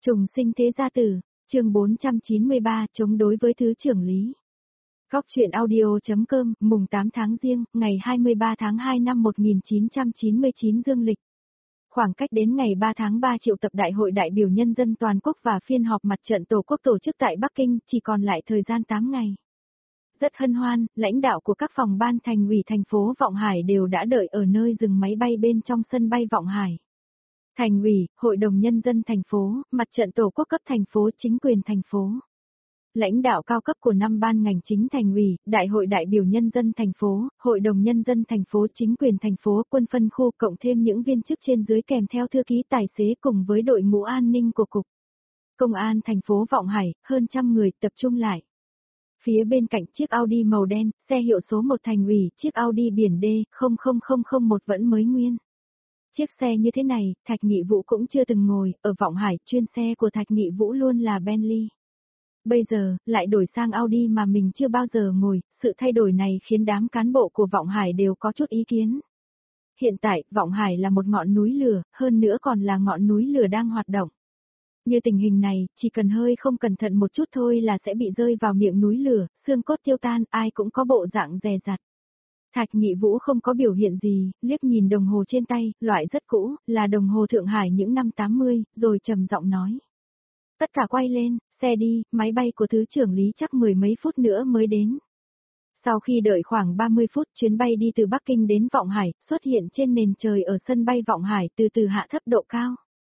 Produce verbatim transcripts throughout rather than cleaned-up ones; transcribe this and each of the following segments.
Trùng sinh thế gia tử, chương bốn trăm chín mươi ba, chống đối với Thứ trưởng Lý. Góc truyện audio.com, mùng tám tháng Giêng, ngày hai mươi ba tháng hai năm một nghìn chín trăm chín mươi chín dương lịch. Khoảng cách đến ngày ba tháng ba triệu tập Đại hội đại biểu nhân dân toàn quốc và phiên họp mặt trận Tổ quốc tổ chức tại Bắc Kinh chỉ còn lại thời gian tám ngày. Rất hân hoan, lãnh đạo của các phòng ban thành ủy thành phố Vọng Hải đều đã đợi ở nơi dừng máy bay bên trong sân bay Vọng Hải. Thành ủy, Hội đồng Nhân dân thành phố, mặt trận Tổ quốc cấp thành phố, chính quyền thành phố. Lãnh đạo cao cấp của năm ban ngành chính thành ủy, Đại hội đại biểu nhân dân thành phố, Hội đồng Nhân dân thành phố, chính quyền thành phố, quân phân khu cộng thêm những viên chức trên dưới kèm theo thư ký tài xế cùng với đội ngũ an ninh của Cục Công an thành phố Vọng Hải, hơn trăm người tập trung lại. Phía bên cạnh chiếc Audi màu đen, xe hiệu số một thành ủy, chiếc Audi biển D không không không không một vẫn mới nguyên. Chiếc xe như thế này, Thạch Nghị Vũ cũng chưa từng ngồi, ở Vọng Hải, chuyên xe của Thạch Nghị Vũ luôn là Bentley. Bây giờ, lại đổi sang Audi mà mình chưa bao giờ ngồi, sự thay đổi này khiến đám cán bộ của Vọng Hải đều có chút ý kiến. Hiện tại, Vọng Hải là một ngọn núi lửa, hơn nữa còn là ngọn núi lửa đang hoạt động. Như tình hình này, chỉ cần hơi không cẩn thận một chút thôi là sẽ bị rơi vào miệng núi lửa, xương cốt tiêu tan, ai cũng có bộ dạng dè dặt. Thạch Nghị Vũ không có biểu hiện gì, liếc nhìn đồng hồ trên tay, loại rất cũ, là đồng hồ Thượng Hải những năm tám mươi, rồi trầm giọng nói. Tất cả quay lên, xe đi, máy bay của Thứ trưởng Lý chắc mười mấy phút nữa mới đến. Sau khi đợi khoảng ba mươi phút, chuyến bay đi từ Bắc Kinh đến Vọng Hải, xuất hiện trên nền trời ở sân bay Vọng Hải từ từ hạ thấp độ cao.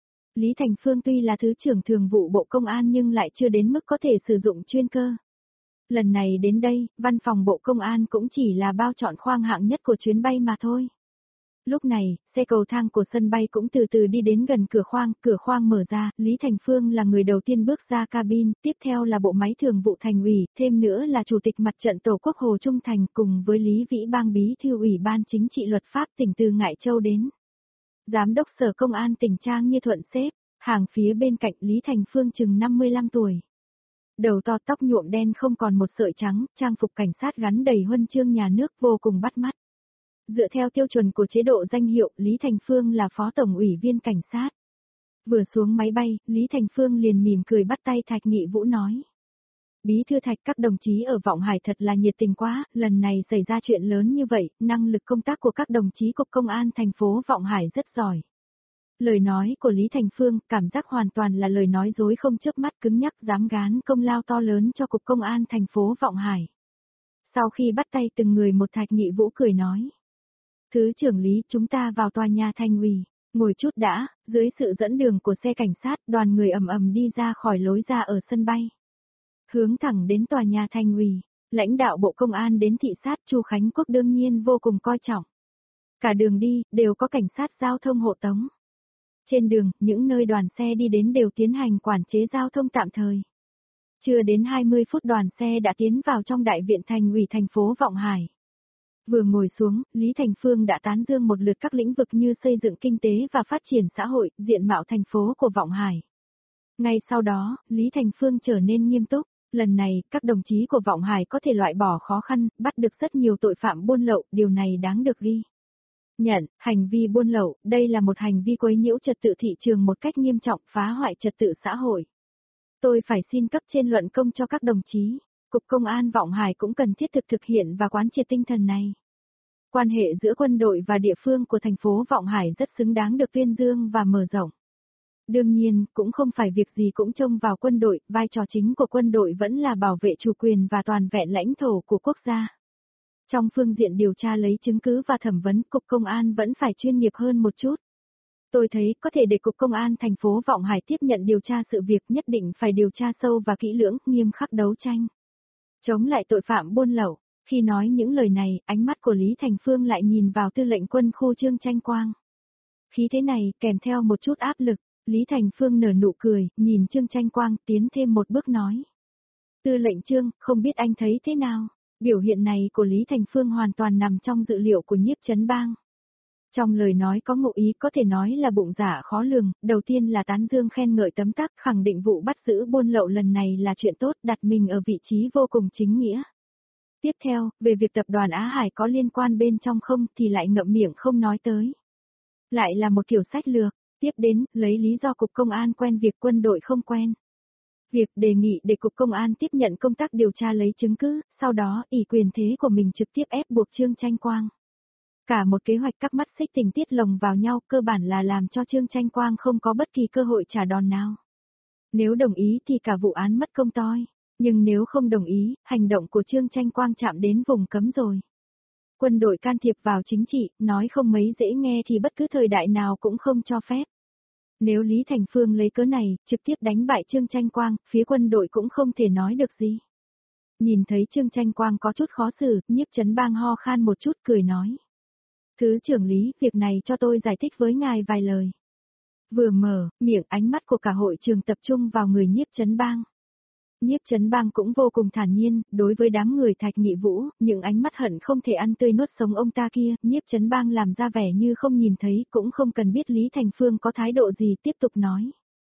Lý Thành Phương tuy là Thứ trưởng Thường vụ Bộ Công an nhưng lại chưa đến mức có thể sử dụng chuyên cơ. Lần này đến đây, văn phòng Bộ Công an cũng chỉ là bao chọn khoang hạng nhất của chuyến bay mà thôi. Lúc này, xe cầu thang của sân bay cũng từ từ đi đến gần cửa khoang, cửa khoang mở ra, Lý Thành Phương là người đầu tiên bước ra cabin, tiếp theo là bộ máy thường vụ thành ủy, thêm nữa là Chủ tịch Mặt trận Tổ quốc Hồ Trung Thành cùng với Lý Vĩ Bang Bí thư Ủy ban Chính trị Luật pháp tỉnh từ Ngải Châu đến. Giám đốc Sở Công an tỉnh Trang Như Thuận xếp, hàng phía bên cạnh Lý Thành Phương chừng năm mươi lăm tuổi. Đầu to tóc nhuộm đen không còn một sợi trắng, trang phục cảnh sát gắn đầy huân chương nhà nước vô cùng bắt mắt. Dựa theo tiêu chuẩn của chế độ danh hiệu, Lý Thành Phương là Phó Tổng ủy viên Cảnh sát. Vừa xuống máy bay, Lý Thành Phương liền mỉm cười bắt tay Thạch Nghị Vũ nói. Bí thư Thạch, các đồng chí ở Vọng Hải thật là nhiệt tình quá, lần này xảy ra chuyện lớn như vậy, năng lực công tác của các đồng chí Cục Công an thành phố Vọng Hải rất giỏi. Lời nói của Lý Thành Phương, cảm giác hoàn toàn là lời nói dối không chớp mắt, cứng nhắc dám gán công lao to lớn cho Cục Công an thành phố Vọng Hải. Sau khi bắt tay từng người một, Thạch Nghị Vũ cười nói. Thứ trưởng Lý, chúng ta vào tòa nhà thành ủy, ngồi chút đã, dưới sự dẫn đường của xe cảnh sát, đoàn người ầm ầm đi ra khỏi lối ra ở sân bay. Hướng thẳng đến tòa nhà thành ủy, lãnh đạo Bộ Công an đến thị sát, Chu Khánh Quốc đương nhiên vô cùng coi trọng. Cả đường đi, đều có cảnh sát giao thông hộ tống. Trên đường, những nơi đoàn xe đi đến đều tiến hành quản chế giao thông tạm thời. Chưa đến hai mươi phút đoàn xe đã tiến vào trong đại viện thành ủy thành phố Vọng Hải. Vừa ngồi xuống, Lý Thành Phương đã tán dương một lượt các lĩnh vực như xây dựng kinh tế và phát triển xã hội, diện mạo thành phố của Vọng Hải. Ngay sau đó, Lý Thành Phương trở nên nghiêm túc, lần này, các đồng chí của Vọng Hải có thể loại bỏ khó khăn, bắt được rất nhiều tội phạm buôn lậu, điều này đáng được ghi nhận. Hành vi buôn lậu, đây là một hành vi quấy nhiễu trật tự thị trường một cách nghiêm trọng, phá hoại trật tự xã hội. Tôi phải xin cấp trên luận công cho các đồng chí. Cục Công an Vọng Hải cũng cần thiết thực thực hiện và quán triệt tinh thần này. Quan hệ giữa quân đội và địa phương của thành phố Vọng Hải rất xứng đáng được tuyên dương và mở rộng. Đương nhiên, cũng không phải việc gì cũng trông vào quân đội, vai trò chính của quân đội vẫn là bảo vệ chủ quyền và toàn vẹn lãnh thổ của quốc gia. Trong phương diện điều tra lấy chứng cứ và thẩm vấn, Cục Công an vẫn phải chuyên nghiệp hơn một chút. Tôi thấy có thể để Cục Công an thành phố Vọng Hải tiếp nhận điều tra sự việc, nhất định phải điều tra sâu và kỹ lưỡng, nghiêm khắc đấu tranh chống lại tội phạm buôn lậu. Khi nói những lời này, ánh mắt của Lý Thành Phương lại nhìn vào tư lệnh quân khu Trương Tranh Quang. Khí thế này, kèm theo một chút áp lực, Lý Thành Phương nở nụ cười, nhìn Trương Tranh Quang, tiến thêm một bước nói. Tư lệnh Trương, không biết anh thấy thế nào? Biểu hiện này của Lý Thành Phương hoàn toàn nằm trong dự liệu của Nhiếp Chấn Bang. Trong lời nói có ngụ ý, có thể nói là bụng dạ khó lường, đầu tiên là tán dương khen ngợi tấm tắc, khẳng định vụ bắt giữ buôn lậu lần này là chuyện tốt, đặt mình ở vị trí vô cùng chính nghĩa. Tiếp theo, về việc tập đoàn Á Hải có liên quan bên trong không thì lại ngậm miệng không nói tới. Lại là một kiểu sách lược, Tiếp đến, lấy lý do cục công an quen việc quân đội không quen. Việc đề nghị để cục công an tiếp nhận công tác điều tra lấy chứng cứ, sau đó ỷ quyền thế của mình trực tiếp ép buộc Trương Chanh Quang. Cả một kế hoạch cắt mắt xích tình tiết lồng vào nhau cơ bản là làm cho Trương Chanh Quang không có bất kỳ cơ hội trả đòn nào. Nếu đồng ý thì cả vụ án mất công toi, nhưng nếu không đồng ý, hành động của Trương Chanh Quang chạm đến vùng cấm rồi. Quân đội can thiệp vào chính trị, nói không mấy dễ nghe thì bất cứ thời đại nào cũng không cho phép. Nếu Lý Thành Phương lấy cớ này, trực tiếp đánh bại Trương Chanh Quang, phía quân đội cũng không thể nói được gì. Nhìn thấy Trương Chanh Quang có chút khó xử, Nhiếp Chấn Bang ho khan một chút cười nói. Thứ trưởng Lý, việc này cho tôi giải thích với ngài vài lời. Vừa mở, miệng ánh mắt của cả hội trường tập trung vào người Nhiếp Chấn Bang. Nhiếp Chấn Bang cũng vô cùng thản nhiên, đối với đám người Thạch Nghị Vũ, những ánh mắt hận không thể ăn tươi nuốt sống ông ta kia, Nhiếp Chấn Bang làm ra vẻ như không nhìn thấy, cũng không cần biết Lý Thành Phương có thái độ gì, tiếp tục nói.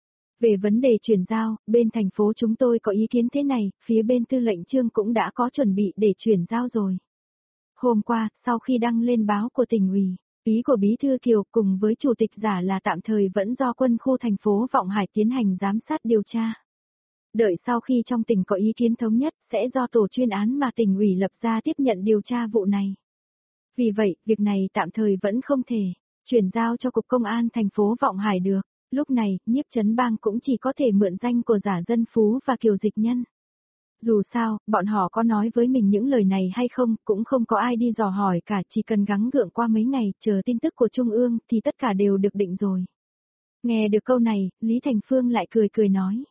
Về vấn đề chuyển giao, bên thành phố chúng tôi có ý kiến thế này, phía bên tư lệnh Trương cũng đã có chuẩn bị để chuyển giao rồi. Hôm qua, sau khi đăng lên báo của tỉnh ủy, ý của Bí thư Kiều cùng với chủ tịch giả là tạm thời vẫn do quân khu thành phố Vọng Hải tiến hành giám sát điều tra. Đợi sau khi trong tỉnh có ý kiến thống nhất, sẽ do tổ chuyên án mà tỉnh ủy lập ra tiếp nhận điều tra vụ này. Vì vậy, việc này tạm thời vẫn không thể chuyển giao cho Cục Công an thành phố Vọng Hải được. Lúc này, Nhiếp Chấn Bang cũng chỉ có thể mượn danh của Giả Dân Phú và Kiều Dịch Nhân. Dù sao, bọn họ có nói với mình những lời này hay không, cũng không có ai đi dò hỏi cả, chỉ cần gắng gượng qua mấy ngày, chờ tin tức của Trung ương, thì tất cả đều được định rồi. Nghe được câu này, Lý Thành Phương lại cười cười nói.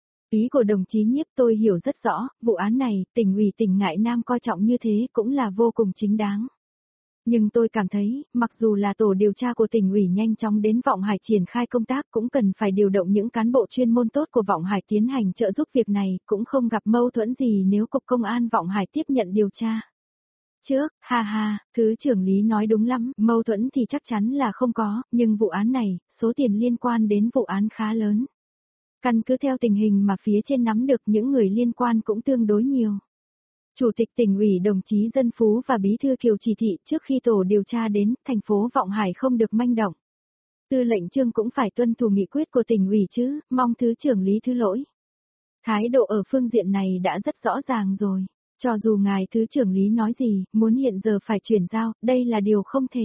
Ý của đồng chí Nhiếp tôi hiểu rất rõ, vụ án này, tỉnh ủy tỉnh Ngại Nam coi trọng như thế cũng là vô cùng chính đáng. Nhưng tôi cảm thấy, mặc dù là tổ điều tra của tỉnh ủy nhanh chóng đến Vọng Hải triển khai công tác cũng cần phải điều động những cán bộ chuyên môn tốt của Vọng Hải tiến hành trợ giúp việc này, cũng không gặp mâu thuẫn gì nếu Cục Công an Vọng Hải tiếp nhận điều tra. Trước, ha ha, Thứ trưởng Lý nói đúng lắm, mâu thuẫn thì chắc chắn là không có, nhưng vụ án này, số tiền liên quan đến vụ án khá lớn. Căn cứ theo tình hình mà phía trên nắm được những người liên quan cũng tương đối nhiều. Chủ tịch tỉnh ủy đồng chí Dân Phú và Bí thư Kiều chỉ thị trước khi tổ điều tra đến, thành phố Vọng Hải không được manh động. Tư lệnh Trương cũng phải tuân thủ nghị quyết của tỉnh ủy chứ, mong Thứ trưởng Lý thứ lỗi. Thái độ ở phương diện này đã rất rõ ràng rồi, cho dù ngài Thứ trưởng Lý nói gì, muốn hiện giờ phải chuyển giao, đây là điều không thể.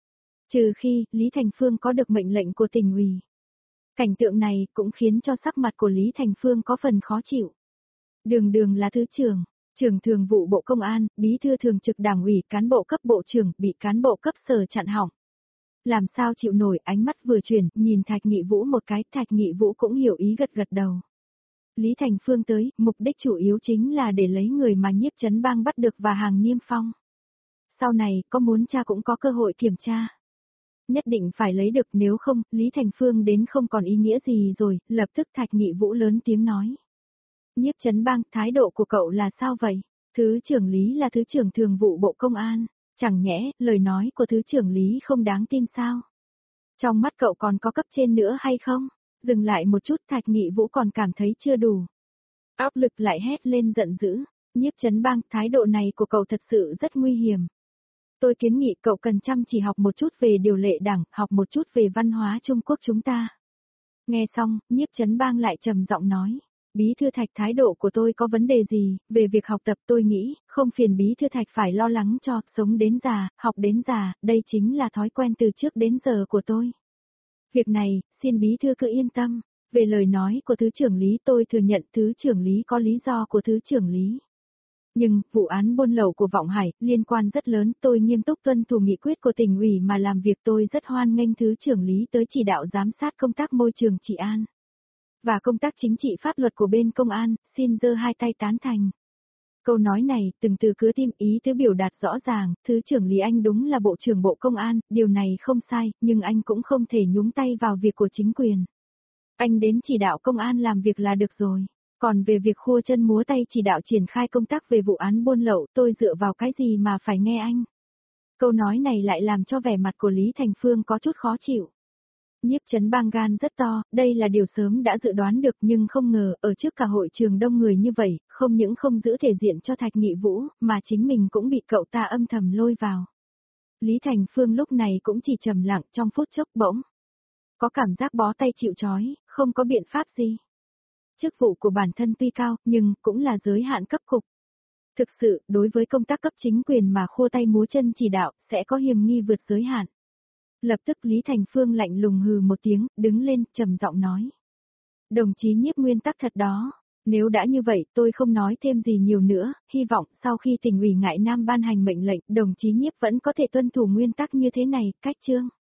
Trừ khi, Lý Thành Phương có được mệnh lệnh của tỉnh ủy. Cảnh tượng này cũng khiến cho sắc mặt của Lý Thành Phương có phần khó chịu. Đường đường là Thứ trưởng. Trưởng thường vụ Bộ Công an, bí thư thường trực Đảng ủy, cán bộ cấp bộ trưởng bị cán bộ cấp sở chặn hỏng. Làm sao chịu nổi, ánh mắt vừa chuyển, nhìn Thạch Nghị Vũ một cái, Thạch Nghị Vũ cũng hiểu ý gật gật đầu. Lý Thành Phương tới, mục đích chủ yếu chính là để lấy người mà Nhiếp Chấn Bang bắt được và hàng niêm phong. Sau này, có muốn tra cũng có cơ hội kiểm tra. Nhất định phải lấy được, nếu không, Lý Thành Phương đến không còn ý nghĩa gì rồi, lập tức Thạch Nghị Vũ lớn tiếng nói. Nhiếp Chấn Bang, thái độ của cậu là sao vậy? Thứ trưởng Lý là Thứ trưởng Thường vụ Bộ Công an, chẳng nhẽ, lời nói của Thứ trưởng Lý không đáng tin sao? Trong mắt cậu còn có cấp trên nữa hay không? Dừng lại một chút, Thạch Nghị Vũ còn cảm thấy chưa đủ. Áp lực lại hét lên giận dữ. Nhiếp Chấn Bang, thái độ này của cậu thật sự rất nguy hiểm. Tôi kiến nghị cậu cần chăm chỉ học một chút về điều lệ đảng, học một chút về văn hóa Trung Quốc chúng ta. Nghe xong, Nhiếp Chấn Bang lại trầm giọng nói. Bí thư Thạch, thái độ của tôi có vấn đề gì, về việc học tập tôi nghĩ, không phiền Bí thư Thạch phải lo lắng cho, sống đến già, học đến già, đây chính là thói quen từ trước đến giờ của tôi. Việc này, xin Bí thư cứ yên tâm, về lời nói của Thứ trưởng Lý tôi thừa nhận Thứ trưởng Lý có lý do của Thứ trưởng Lý. Nhưng, vụ án buôn lậu của Vọng Hải, liên quan rất lớn, tôi nghiêm túc tuân thủ nghị quyết của tỉnh ủy mà làm việc tôi rất hoan nghênh Thứ trưởng Lý tới chỉ đạo giám sát công tác môi trường trị an. Và công tác chính trị pháp luật của bên công an, xin giơ hai tay tán thành. Câu nói này, từng từ cứ tim ý tứ biểu đạt rõ ràng, Thứ trưởng Lý Anh đúng là Bộ trưởng Bộ Công an, điều này không sai, nhưng anh cũng không thể nhúng tay vào việc của chính quyền. Anh đến chỉ đạo công an làm việc là được rồi. Còn về việc khua chân múa tay chỉ đạo triển khai công tác về vụ án buôn lậu, tôi dựa vào cái gì mà phải nghe anh? Câu nói này lại làm cho vẻ mặt của Lý Thành Phương có chút khó chịu. Nhiếp Chấn Bang gan rất to, đây là điều sớm đã dự đoán được nhưng không ngờ, ở trước cả hội trường đông người như vậy, không những không giữ thể diện cho Thạch Nghị Vũ, mà chính mình cũng bị cậu ta âm thầm lôi vào. Lý Thành Phương lúc này cũng chỉ trầm lặng trong phút chốc bỗng. Có cảm giác bó tay chịu trói, không có biện pháp gì. Chức vụ của bản thân tuy cao, nhưng cũng là giới hạn cấp cục. Thực sự, đối với công tác cấp chính quyền mà khô tay múa chân chỉ đạo, sẽ có hiềm nghi vượt giới hạn. Lập tức Lý Thành Phương lạnh lùng hừ một tiếng, đứng lên, trầm giọng nói. Đồng chí Nhiếp nguyên tắc thật đó. Nếu đã như vậy, tôi không nói thêm gì nhiều nữa, hy vọng sau khi tỉnh ủy Ngại Nam ban hành mệnh lệnh, đồng chí Nhiếp vẫn có thể tuân thủ nguyên tắc như thế này, cách chương.